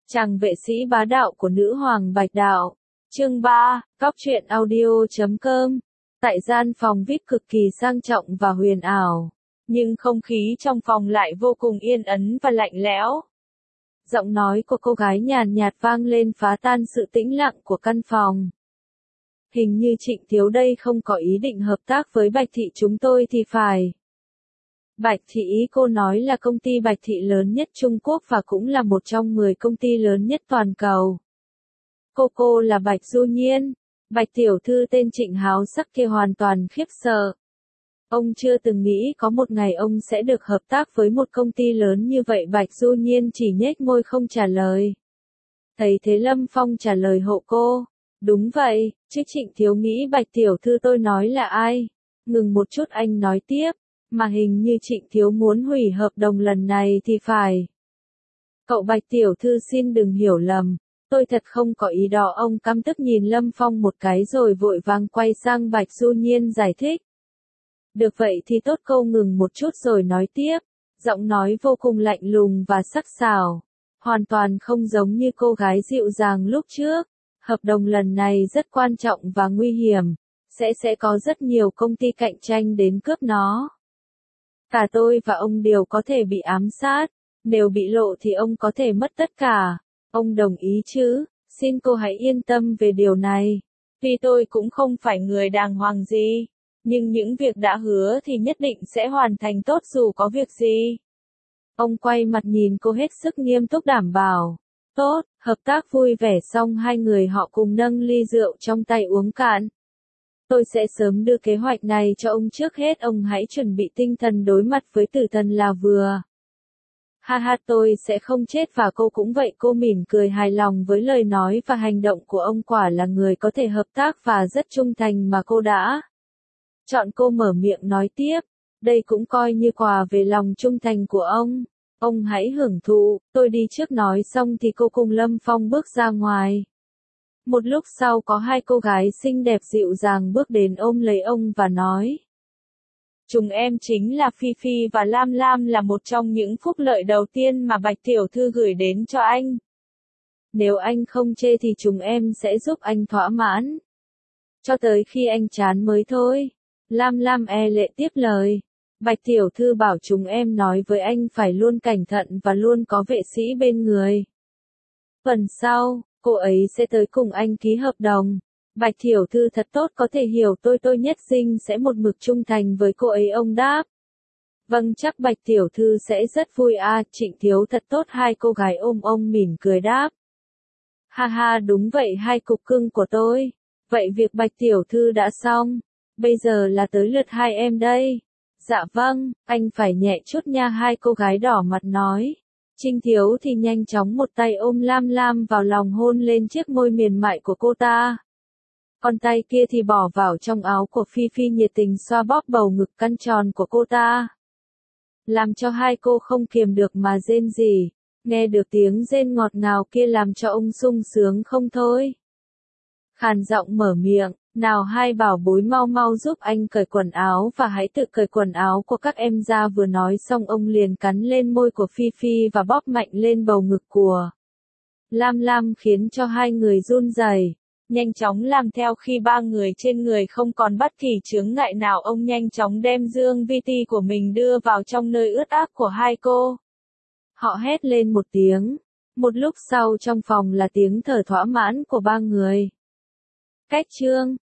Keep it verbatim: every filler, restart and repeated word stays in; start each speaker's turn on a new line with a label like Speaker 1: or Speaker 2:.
Speaker 1: Chàng vệ sĩ bá đạo của nữ hoàng Bạch Đạo. Chương ba, Cóc truyện audio chấm com. Tại gian phòng vi ai pi cực kỳ sang trọng và huyền ảo, nhưng không khí trong phòng lại vô cùng yên ắng và lạnh lẽo. Giọng nói của cô gái nhàn nhạt vang lên phá tan sự tĩnh lặng của căn phòng. Hình như Trịnh Thiếu đây không có ý định hợp tác với Bạch Thị chúng tôi thì phải. Bạch Thị ý cô nói là công ty Bạch Thị lớn nhất Trung Quốc và cũng là một trong mười công ty lớn nhất toàn cầu. Cô cô là Bạch Du Nhiên. Bạch tiểu thư tên Trịnh háo sắc kia hoàn toàn khiếp sợ. Ông chưa từng nghĩ có một ngày ông sẽ được hợp tác với một công ty lớn như vậy. Bạch Du Nhiên chỉ nhếch môi không trả lời. Thấy thế Lâm Phong trả lời hộ cô. Đúng vậy, chứ Trịnh Thiếu nghĩ Bạch tiểu thư tôi nói là ai? Ngừng một chút anh nói tiếp. Mà hình như Trịnh Thiếu muốn hủy hợp đồng lần này thì phải. Cậu Bạch tiểu thư xin đừng hiểu lầm. Tôi thật không có ý đó. Ông căm tức nhìn Lâm Phong một cái rồi vội vàng quay sang Bạch Du Nhiên giải thích. Được vậy thì tốt, câu ngừng một chút rồi nói tiếp. Giọng nói vô cùng lạnh lùng và sắc sảo. Hoàn toàn không giống như cô gái dịu dàng lúc trước. Hợp đồng lần này rất quan trọng và nguy hiểm. Sẽ sẽ có rất nhiều công ty cạnh tranh đến cướp nó. Cả tôi và ông đều có thể bị ám sát. Nếu bị lộ thì ông có thể mất tất cả. Ông đồng ý chứ? Xin cô hãy yên tâm về điều này. Tuy tôi cũng không phải người đàng hoàng gì, nhưng những việc đã hứa thì nhất định sẽ hoàn thành tốt dù có việc gì. Ông quay mặt nhìn cô hết sức nghiêm túc đảm bảo. Tốt, hợp tác vui vẻ xong hai người họ cùng nâng ly rượu trong tay uống cạn. Tôi sẽ sớm đưa kế hoạch này cho ông, trước hết ông hãy chuẩn bị tinh thần đối mặt với tử thần là vừa. Ha ha, tôi sẽ không chết và cô cũng vậy. Cô mỉm cười hài lòng với lời nói và hành động của ông, quả là người có thể hợp tác và rất trung thành mà cô đã chọn. Cô mở miệng nói tiếp, đây cũng coi như quà về lòng trung thành của ông. Ông hãy hưởng thụ, tôi đi trước. Nói xong thì cô cùng Lâm Phong bước ra ngoài. Một lúc sau có hai cô gái xinh đẹp dịu dàng bước đến ôm lấy ông và nói. Chúng em chính là Phi Phi và Lam Lam, là một trong những phúc lợi đầu tiên mà Bạch tiểu thư gửi đến cho anh. Nếu anh không chê thì chúng em sẽ giúp anh thỏa mãn. Cho tới khi anh chán mới thôi. Lam Lam e lệ tiếp lời. Bạch tiểu thư bảo chúng em nói với anh phải luôn cẩn thận và luôn có vệ sĩ bên người. Phần sau, cô ấy sẽ tới cùng anh ký hợp đồng. Bạch tiểu thư thật tốt, có thể hiểu tôi tôi nhất sinh sẽ một mực trung thành với cô ấy, ông đáp. Vâng, chắc Bạch tiểu thư sẽ rất vui à. Trịnh Thiếu thật tốt. Hai cô gái ôm ông mỉm cười đáp. Ha ha, đúng vậy hai cục cưng của tôi. Vậy việc Bạch tiểu thư đã xong. Bây giờ là tới lượt hai em đây. Dạ vâng, anh phải nhẹ chút nha. Hai cô gái đỏ mặt nói. Trịnh Thiếu thì nhanh chóng một tay ôm Lam Lam vào lòng, hôn lên chiếc môi mềm mại của cô ta. Còn tay kia thì bỏ vào trong áo của Phi Phi, nhiệt tình xoa bóp bầu ngực căng tròn của cô ta. Làm cho hai cô không kiềm được mà rên rỉ. Nghe được tiếng rên ngọt ngào kia làm cho ông sung sướng không thôi. Khàn giọng mở miệng, nào hai bảo bối mau mau giúp anh cởi quần áo và hãy tự cởi quần áo của các em ra. Vừa nói xong ông liền cắn lên môi của Phi Phi và bóp mạnh lên bầu ngực của Lam Lam, khiến cho hai người run rẩy. Nhanh chóng làm theo. Khi ba người trên người không còn bất kỳ chướng ngại nào, ông nhanh chóng đem dương vi ti của mình đưa vào trong nơi ướt át của hai cô. Họ hét lên một tiếng. Một lúc sau trong phòng là tiếng thở thỏa mãn của ba người. Cách chương